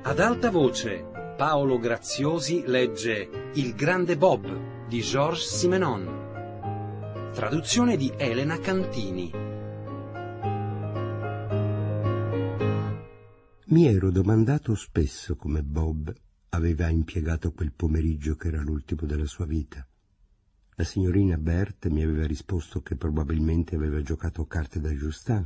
Ad alta voce, Paolo Graziosi legge Il grande Bob di Georges Simenon. Traduzione di Elena Cantini. Mi ero domandato spesso come Bob aveva impiegato quel pomeriggio che era l'ultimo della sua vita. La signorina Berthe mi aveva risposto che probabilmente aveva giocato carte da Justin.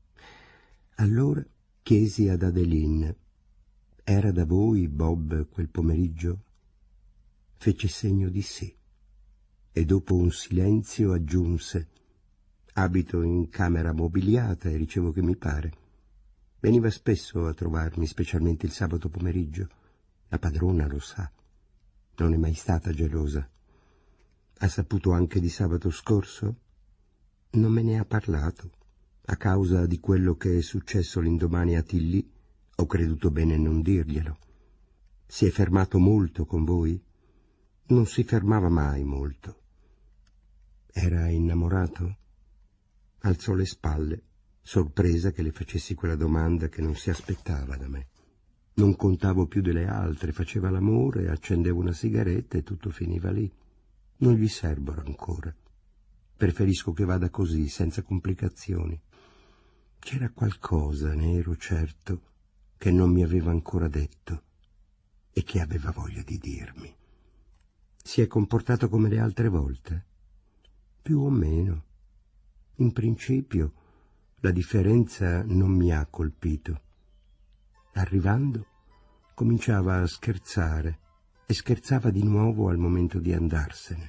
Allora chiesi ad Adeline: «Era da voi, Bob, quel pomeriggio?» Fece segno di sì e dopo un silenzio aggiunse: «Abito in camera mobiliata e ricevo che mi pare. Veniva spesso a trovarmi, specialmente il sabato pomeriggio. La padrona lo sa. Non è mai stata gelosa. Ha saputo anche di sabato scorso? Non me ne ha parlato. A causa di quello che è successo l'indomani a Tilly, ho creduto bene non dirglielo. Si è fermato molto con voi? Non si fermava mai molto. Era innamorato?» Alzò le spalle, sorpresa che le facessi quella domanda che non si aspettava da me. Non contavo più delle altre, faceva l'amore, accendeva una sigaretta e tutto finiva lì. Non gli servono ancora. Preferisco che vada così, senza complicazioni. C'era qualcosa, ne ero certo, che non mi aveva ancora detto e che aveva voglia di dirmi. Si è comportato come le altre volte? Più o meno. In principio la differenza non mi ha colpito. Arrivando cominciava a scherzare e scherzava di nuovo al momento di andarsene.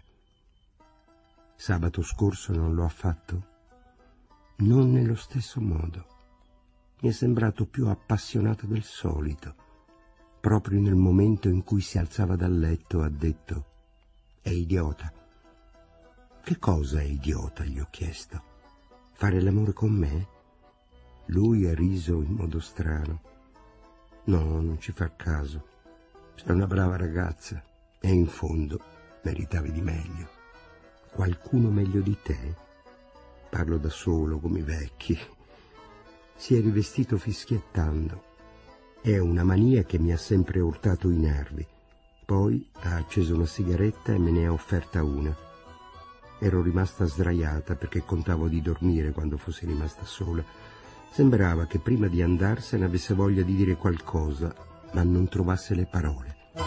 Sabato scorso non lo ha fatto? Non nello stesso modo. Mi è sembrato più appassionato del solito. Proprio nel momento in cui si alzava dal letto ha detto: «È idiota». «Che cosa è idiota?» gli ho chiesto. «Fare l'amore con me?» Lui ha riso in modo strano. «No, non ci fa caso. Sei una brava ragazza e in fondo meritavi di meglio». «Qualcuno meglio di te?» Parlo da solo, come i vecchi. Si è rivestito fischiettando. È una mania che mi ha sempre urtato i nervi. Poi ha acceso una sigaretta e me ne ha offerta una. Ero rimasta sdraiata perché contavo di dormire quando fossi rimasta sola. Sembrava che prima di andarsene avesse voglia di dire qualcosa, ma non trovasse le parole.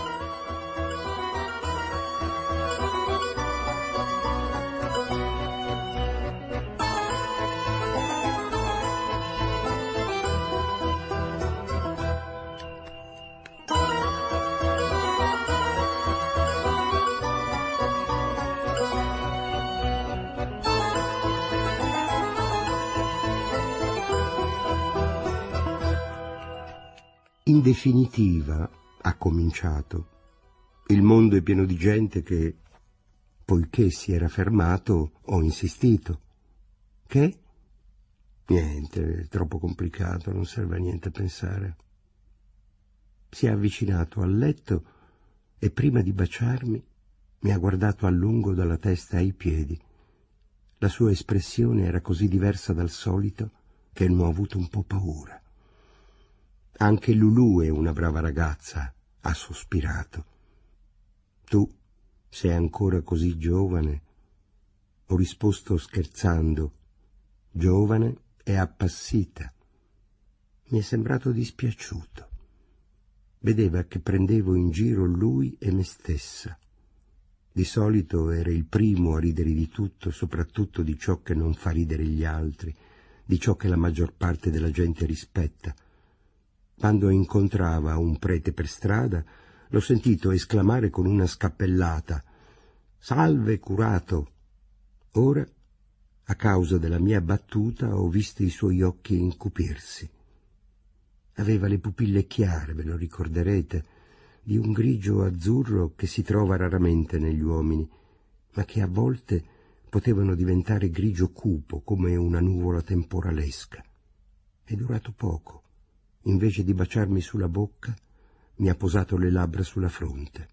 In definitiva, ha cominciato, il mondo è pieno di gente che, poiché si era fermato, ho insistito. Che? Niente, è troppo complicato, non serve a niente pensare. Si è avvicinato al letto e prima di baciarmi mi ha guardato a lungo dalla testa ai piedi. La sua espressione era così diversa dal solito che ne ho avuto un po' paura. «Anche Lulù è una brava ragazza», ha sospirato. «Tu sei ancora così giovane?» Ho risposto scherzando: «Giovane e appassita». Mi è sembrato dispiaciuto. Vedeva che prendevo in giro lui e me stessa. Di solito era il primo a ridere di tutto, soprattutto di ciò che non fa ridere gli altri, di ciò che la maggior parte della gente rispetta. Quando incontrava un prete per strada, l'ho sentito esclamare con una scappellata: «Salve, curato!» Ora, a causa della mia battuta, ho visto i suoi occhi incupirsi. Aveva le pupille chiare, ve lo ricorderete, di un grigio azzurro che si trova raramente negli uomini, ma che a volte potevano diventare grigio cupo come una nuvola temporalesca. È durato poco. Invece di baciarmi sulla bocca, mi ha posato le labbra sulla fronte.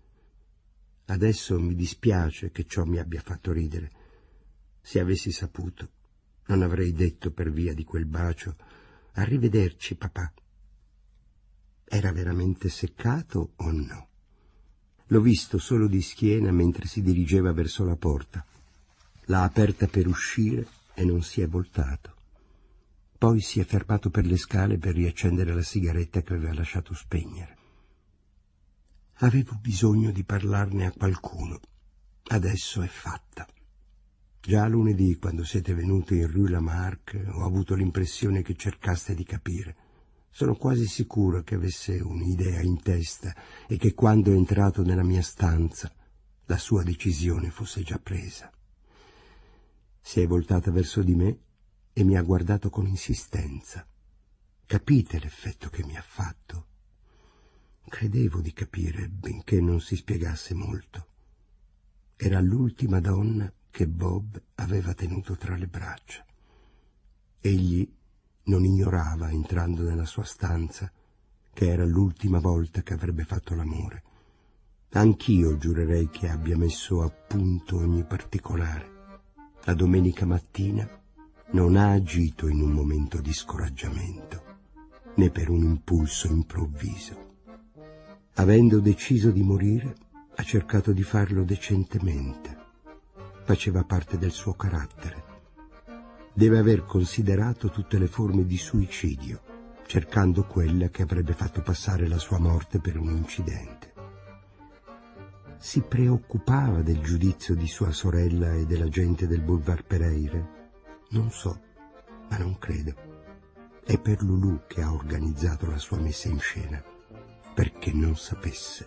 Adesso mi dispiace che ciò mi abbia fatto ridere. Se avessi saputo, non avrei detto per via di quel bacio: «Arrivederci, papà». Era veramente seccato o no? L'ho visto solo di schiena mentre si dirigeva verso la porta. L'ha aperta per uscire e non si è voltato. Poi si è fermato per le scale per riaccendere la sigaretta che aveva lasciato spegnere. Avevo bisogno di parlarne a qualcuno. Adesso è fatta. Già lunedì, quando siete venuti in Rue Lamarck, ho avuto l'impressione che cercaste di capire. Sono quasi sicuro che avesse un'idea in testa e che quando è entrato nella mia stanza la sua decisione fosse già presa. Si è voltata verso di me e mi ha guardato con insistenza. Capite l'effetto che mi ha fatto? Credevo di capire, benché non si spiegasse molto. Era l'ultima donna che Bob aveva tenuto tra le braccia. Egli non ignorava, entrando nella sua stanza, che era l'ultima volta che avrebbe fatto l'amore. Anch'io giurerei che abbia messo a punto ogni particolare. La domenica mattina non ha agito in un momento di scoraggiamento, né per un impulso improvviso. Avendo deciso di morire, ha cercato di farlo decentemente. Faceva parte del suo carattere. Deve aver considerato tutte le forme di suicidio, cercando quella che avrebbe fatto passare la sua morte per un incidente. Si preoccupava del giudizio di sua sorella e della gente del Boulevard Pereire? Non so, ma non credo. È per Lulu che ha organizzato la sua messa in scena, perché non sapesse.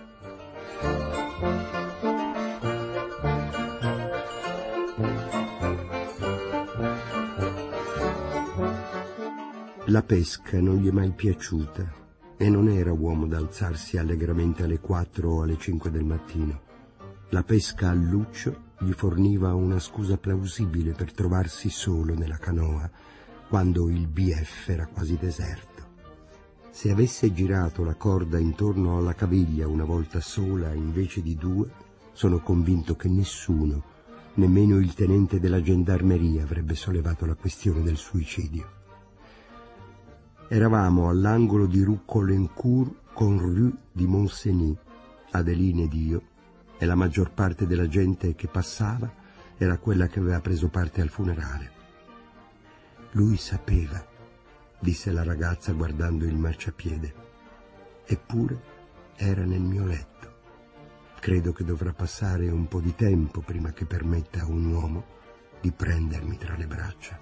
La pesca non gli è mai piaciuta e non era uomo da alzarsi allegramente alle 4 o alle 5 del mattino. La pesca al luccio gli forniva una scusa plausibile per trovarsi solo nella canoa quando il BF era quasi deserto. Se avesse girato la corda intorno alla caviglia una volta sola invece di 2, sono convinto che nessuno, nemmeno il tenente della gendarmeria, avrebbe sollevato la questione del suicidio. Eravamo all'angolo di Rue Colincourt con Rue di Moncenis, Adeline ed io, e la maggior parte della gente che passava era quella che aveva preso parte al funerale. Lui sapeva, disse la ragazza guardando il marciapiede. Eppure era nel mio letto. Credo che dovrà passare un po' di tempo prima che permetta a un uomo di prendermi tra le braccia.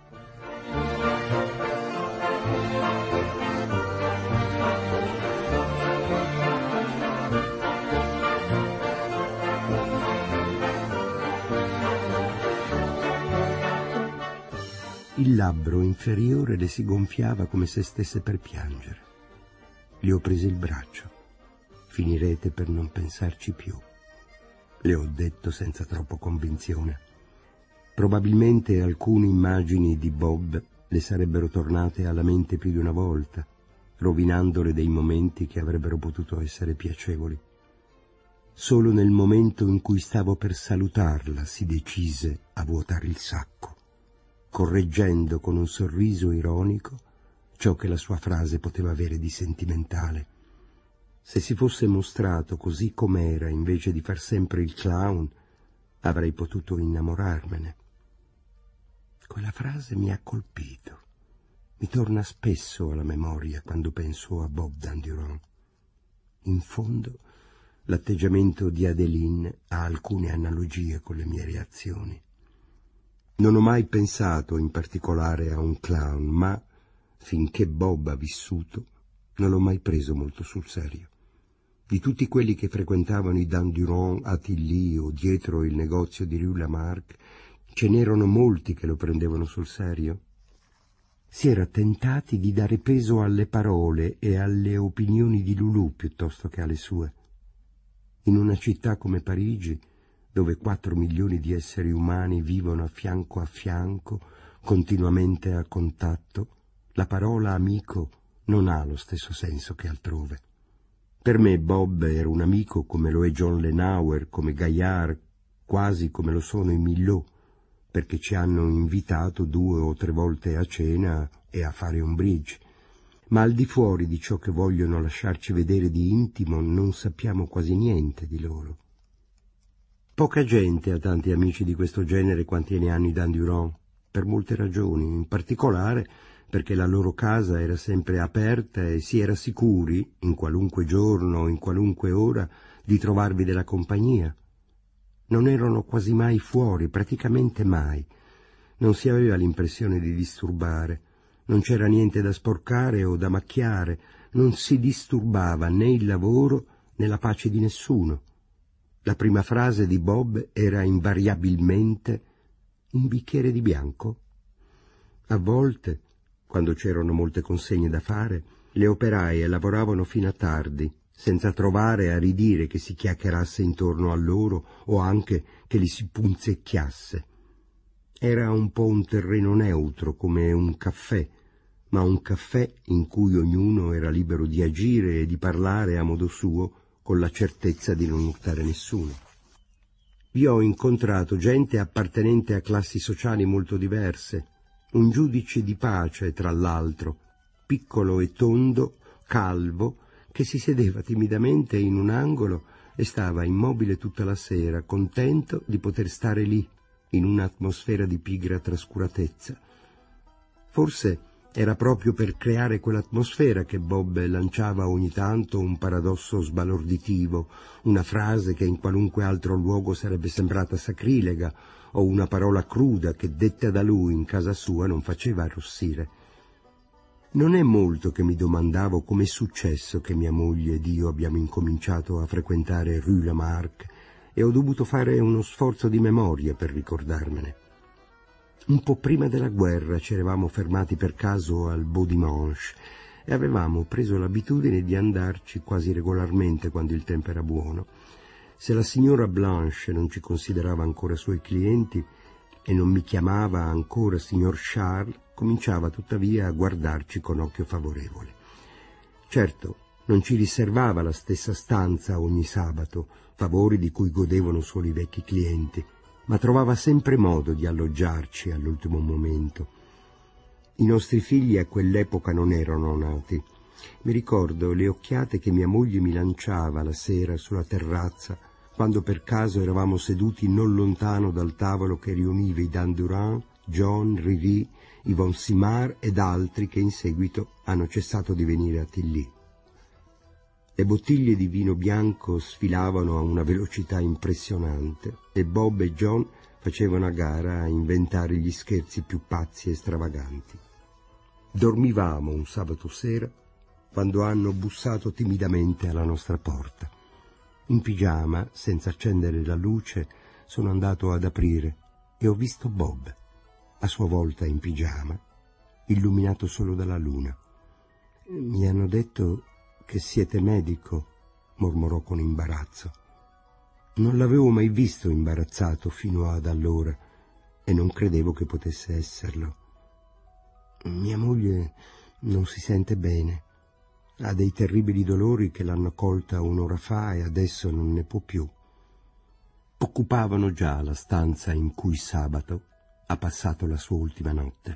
Il labbro inferiore le si gonfiava come se stesse per piangere. Le ho preso il braccio. Finirete per non pensarci più. Le ho detto senza troppo convinzione. Probabilmente alcune immagini di Bob le sarebbero tornate alla mente più di una volta, rovinandole dei momenti che avrebbero potuto essere piacevoli. Solo nel momento in cui stavo per salutarla si decise a vuotare il sacco, correggendo con un sorriso ironico ciò che la sua frase poteva avere di sentimentale. Se si fosse mostrato così com'era invece di far sempre il clown, avrei potuto innamorarmene. Quella frase mi ha colpito. Mi torna spesso alla memoria quando penso a Bob Dandurand. In fondo, l'atteggiamento di Adeline ha alcune analogie con le mie reazioni. Non ho mai pensato in particolare a un clown, ma finché Bob ha vissuto non l'ho mai preso molto sul serio. Di tutti quelli che frequentavano i Dandurand a Tilly o dietro il negozio di Rue Lamarck, ce n'erano molti che lo prendevano sul serio. Si era tentati di dare peso alle parole e alle opinioni di Lulu piuttosto che alle sue. In una città come Parigi, dove 4 milioni di esseri umani vivono a fianco, continuamente a contatto, la parola amico non ha lo stesso senso che altrove. Per me Bob era un amico come lo è John Lenauer, come Gaillard, quasi come lo sono i Millot, perché ci hanno invitato 2 o 3 volte a cena e a fare un bridge. ma al di fuori di ciò che vogliono lasciarci vedere di intimo non sappiamo quasi niente di loro. Poca gente ha tanti amici di questo genere quanti ne hanno i Dandurand, per molte ragioni, in particolare perché la loro casa era sempre aperta e si era sicuri, in qualunque giorno, in qualunque ora, di trovarvi della compagnia. Non erano quasi mai fuori, praticamente mai. Non si aveva l'impressione di disturbare, non c'era niente da sporcare o da macchiare, non si disturbava né il lavoro né la pace di nessuno. La prima frase di Bob era invariabilmente «Un bicchiere di bianco?» A volte, quando c'erano molte consegne da fare, le operaie lavoravano fino a tardi, senza trovare a ridire che si chiacchierasse intorno a loro o anche che li si punzecchiasse. Era un po' un terreno neutro, come un caffè, ma un caffè in cui ognuno era libero di agire e di parlare a modo suo, con la certezza di non urtare nessuno. Vi ho incontrato gente appartenente a classi sociali molto diverse, un giudice di pace, tra l'altro, piccolo e tondo, calvo, che si sedeva timidamente in un angolo e stava immobile tutta la sera, contento di poter stare lì, in un'atmosfera di pigra trascuratezza. Forse era proprio per creare quell'atmosfera che Bob lanciava ogni tanto un paradosso sbalorditivo, una frase che in qualunque altro luogo sarebbe sembrata sacrilega, o una parola cruda che detta da lui in casa sua non faceva arrossire. Non è molto che mi domandavo com'è successo che mia moglie ed io abbiamo incominciato a frequentare Rue Lamarck e ho dovuto fare uno sforzo di memoria per ricordarmene. Un po' prima della guerra ci eravamo fermati per caso al Beau Dimanche e avevamo preso l'abitudine di andarci quasi regolarmente quando il tempo era buono. Se la signora Blanche non ci considerava ancora suoi clienti e non mi chiamava ancora signor Charles, cominciava tuttavia a guardarci con occhio favorevole. Certo, non ci riservava la stessa stanza ogni sabato, favori di cui godevano solo i vecchi clienti, ma trovava sempre modo di alloggiarci all'ultimo momento. I nostri figli a quell'epoca non erano nati. Mi ricordo le occhiate che mia moglie mi lanciava la sera sulla terrazza, quando per caso eravamo seduti non lontano dal tavolo che riuniva i Dandurand, John, Rivi, Yvon Simard ed altri che in seguito hanno cessato di venire a Tilly. Le bottiglie di vino bianco sfilavano a una velocità impressionante e Bob e John facevano a gara a inventare gli scherzi più pazzi e stravaganti. Dormivamo un sabato sera quando hanno bussato timidamente alla nostra porta. In pigiama, senza accendere la luce, sono andato ad aprire e ho visto Bob, a sua volta in pigiama, illuminato solo dalla luna. Mi hanno detto che siete medico, mormorò con imbarazzo. Non l'avevo mai visto imbarazzato fino ad allora e non credevo che potesse esserlo. Mia moglie non si sente bene. Ha dei terribili dolori che l'hanno colta un'ora fa e adesso non ne può più. Occupavano già la stanza in cui sabato ha passato la sua ultima notte.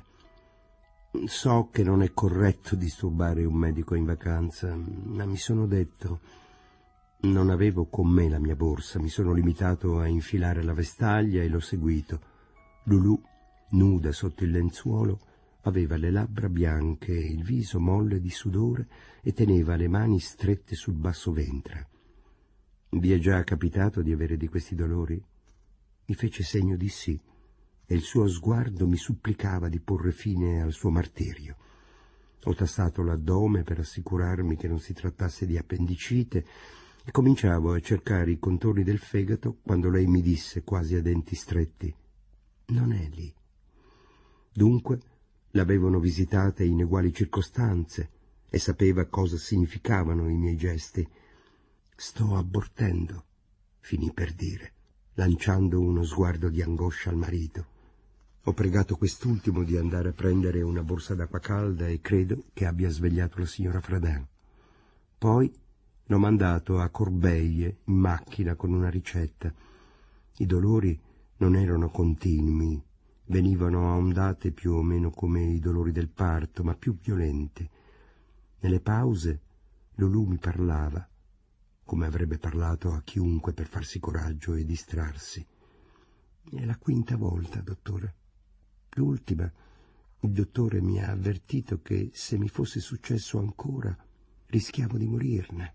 So che non è corretto disturbare un medico in vacanza, ma mi sono detto... Non avevo con me la mia borsa, mi sono limitato a infilare la vestaglia e l'ho seguito. Lulù, nuda sotto il lenzuolo, aveva le labbra bianche e il viso molle di sudore e teneva le mani strette sul basso ventre. Vi è già capitato di avere di questi dolori? Mi fece segno di sì, e il suo sguardo mi supplicava di porre fine al suo martirio. Ho tastato l'addome per assicurarmi che non si trattasse di appendicite e cominciavo a cercare i contorni del fegato quando lei mi disse, quasi a denti stretti, «Non è lì». Dunque l'avevano visitata in eguali circostanze e sapeva cosa significavano i miei gesti. «Sto abortendo», finì per dire, lanciando uno sguardo di angoscia al marito. Ho pregato quest'ultimo di andare a prendere una borsa d'acqua calda e credo che abbia svegliato la signora Fradin. Poi l'ho mandato a Corbeille in macchina con una ricetta. I dolori non erano continui, venivano a ondate più o meno come i dolori del parto, ma più violenti. Nelle pause Lulù mi parlava, come avrebbe parlato a chiunque per farsi coraggio e distrarsi. È la quinta volta, dottore. L'ultima, il dottore mi ha avvertito che se mi fosse successo ancora rischiavo di morirne.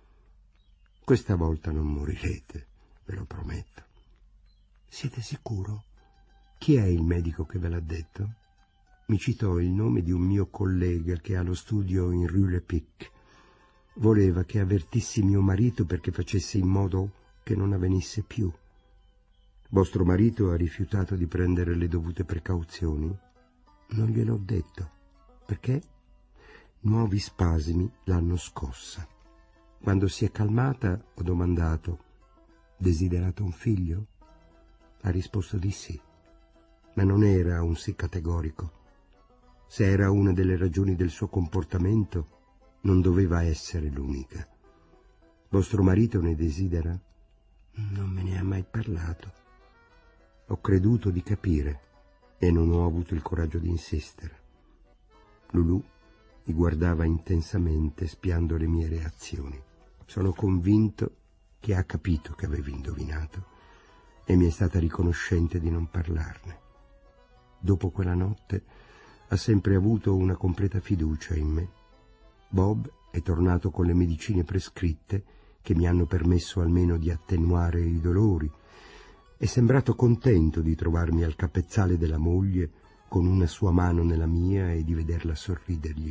Questa volta non morirete, ve lo prometto. Siete sicuro? Chi è il medico che ve l'ha detto? Mi citò il nome di un mio collega che ha lo studio in Rue Lepic. Voleva che avvertissi mio marito perché facesse in modo che non avvenisse più. Vostro marito ha rifiutato di prendere le dovute precauzioni? Non gliel'ho detto. Perché? Nuovi spasimi l'hanno scossa. Quando si è calmata ho domandato: desiderato un figlio? Ha risposto di sì, ma non era un sì categorico. Se era una delle ragioni del suo comportamento, non doveva essere l'unica. Vostro marito ne desidera? Non me ne ha mai parlato. Ho creduto di capire e non ho avuto il coraggio di insistere. Lulù mi guardava intensamente, spiando le mie reazioni. Sono convinto che ha capito che avevo indovinato e mi è stata riconoscente di non parlarne. Dopo quella notte ha sempre avuto una completa fiducia in me. Bob è tornato con le medicine prescritte che mi hanno permesso almeno di attenuare i dolori. È sembrato contento di trovarmi al capezzale della moglie con una sua mano nella mia e di vederla sorridergli.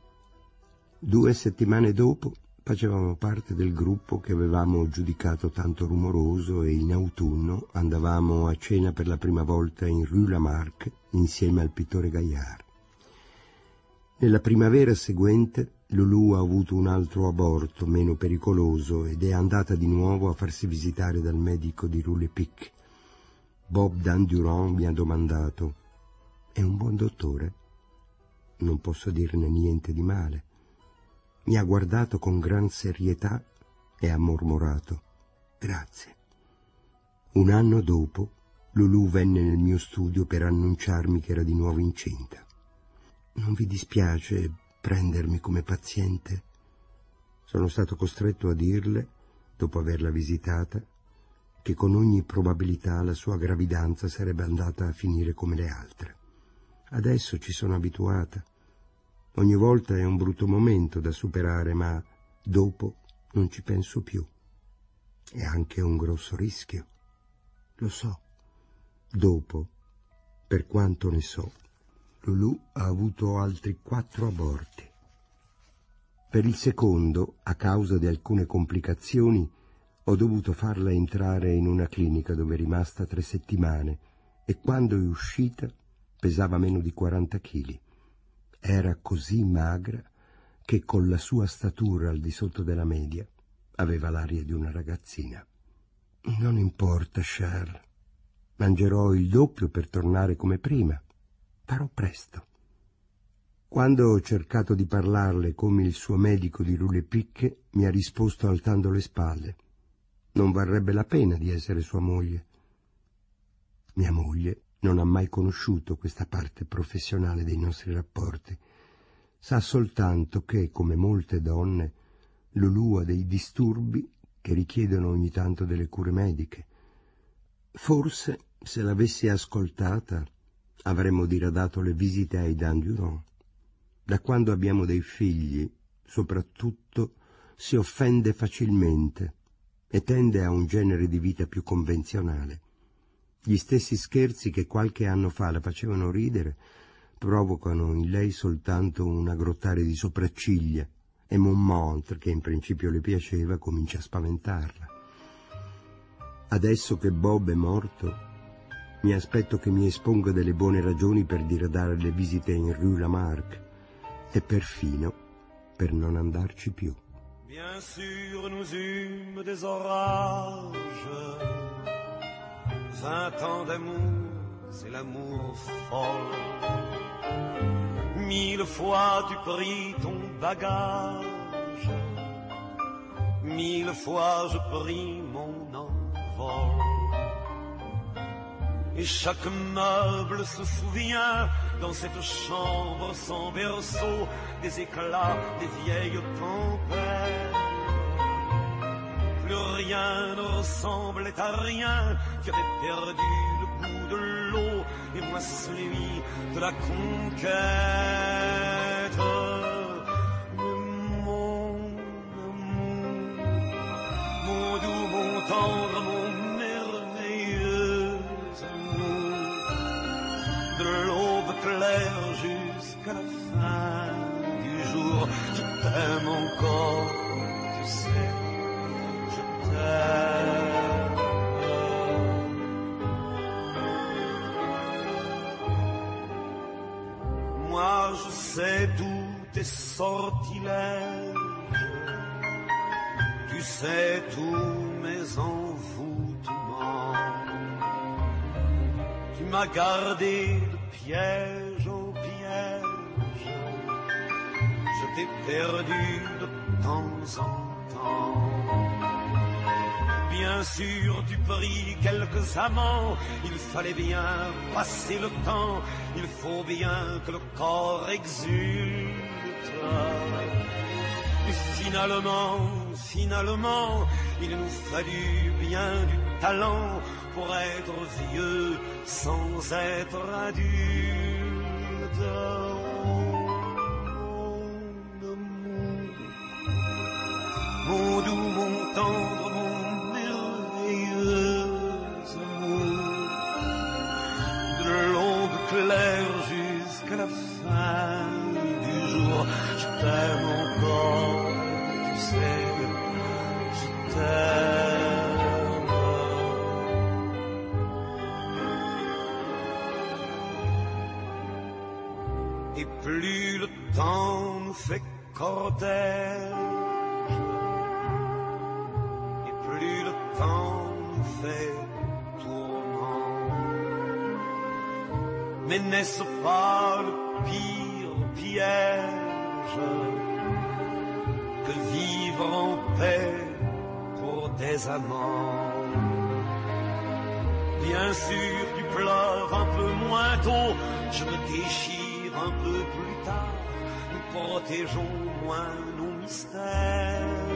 2 settimane dopo facevamo parte del gruppo che avevamo giudicato tanto rumoroso e in autunno andavamo a cena per la prima volta in Rue Lamarck insieme al pittore Gaillard. Nella primavera seguente Lulù ha avuto un altro aborto meno pericoloso ed è andata di nuovo a farsi visitare dal medico di Rue Lepic. Bob Dandurand mi ha domandato: è un buon dottore? Non posso dirne niente di male. Mi ha guardato con gran serietà e ha mormorato: grazie. 1 anno dopo Lulù venne nel mio studio per annunciarmi che era di nuovo incinta. Non vi dispiace prendermi come paziente? Sono stato costretto a dirle, dopo averla visitata, che con ogni probabilità la sua gravidanza sarebbe andata a finire come le altre. Adesso ci sono abituata. Ogni volta è un brutto momento da superare, ma dopo non ci penso più. È anche un grosso rischio. Lo so. Dopo, per quanto ne so, Lulù ha avuto altri 4 aborti. Per il secondo, a causa di alcune complicazioni, ho dovuto farla entrare in una clinica dove è rimasta 3 settimane e quando è uscita pesava meno di 40 chili. Era così magra che con la sua statura al di sotto della media aveva l'aria di una ragazzina. Non importa, Charles. Mangerò il doppio per tornare come prima. Farò presto. Quando ho cercato di parlarle come il suo medico di Rue Lepic, mi ha risposto alzando le spalle: non varrebbe la pena di essere sua moglie. Mia moglie non ha mai conosciuto questa parte professionale dei nostri rapporti. Sa soltanto che, come molte donne, Lulù ha dei disturbi che richiedono ogni tanto delle cure mediche. Forse, se l'avessi ascoltata, avremmo diradato le visite ai Dandurand. Da quando abbiamo dei figli, soprattutto, si offende facilmente e tende a un genere di vita più convenzionale. Gli stessi scherzi che qualche anno fa la facevano ridere provocano in lei soltanto un aggrottare di sopracciglia e Montmartre, che in principio le piaceva, comincia a spaventarla. Adesso che Bob è morto, mi aspetto che mi esponga delle buone ragioni per diradare le visite in Rue Lamarck e perfino per non andarci più. Bien sûr, nous eûmes des orages, 20 ans d'amour, c'est l'amour folle. 1000 fois tu pris ton bagage, 1000 fois je pris mon envol. Et chaque meuble se souvient, dans cette chambre sans berceau, des éclats des vieilles tempêtes. Plus rien ne ressemblait à rien, tu avais perdu le goût de l'eau, et moi celui de la conquête. Mais mon amour, mon doux, mon tendre, mon merveilleux amour, de l'aube claire jusqu'à la fin du jour, je t'aime encore, tu sais, je t'aime. Moi je sais tous tes sortilèges, tu sais tous mes envoûtements. Tu m'as gardé de piège en piège, je t'ai perdu de temps en temps. Bien sûr tu pris quelques amants, il fallait bien passer le temps, il faut bien que le corps exulte. Et finalement, il nous fallut bien du talent pour être vieux sans être adulte. Mon doux, mon tendre, mon merveilleux amour, de l'aube claire jusqu'à la fin du jour, je t'aime encore, tu sais, je t'aime. Et plus le temps nous fait cortège, et plus le temps nous fait tourment. Mais n'est-ce pas le pire piège que vivre en paix pour des amants? Bien sûr, tu pleures un peu moins tôt, je me déchire un peu plus tard, nous protégeons moins nos mystères.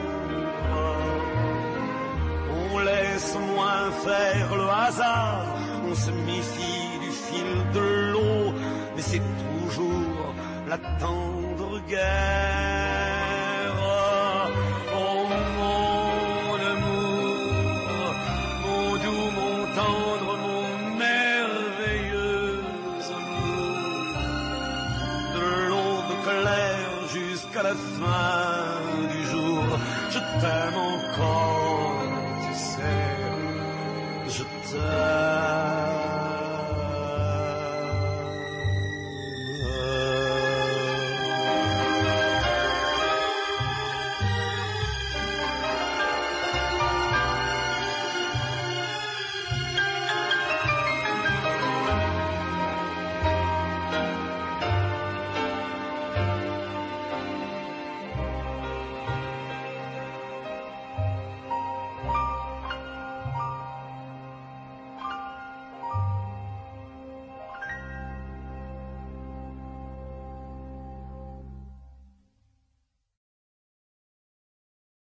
On laisse moins faire le hasard, on se méfie du fil de l'eau, mais c'est toujours la tendre guerre. Oh mon amour, mon doux, mon tendre, mon merveilleux amour, de l'aube claire jusqu'à la fin du jour, je t'aime encore, tu sais, je t'aime.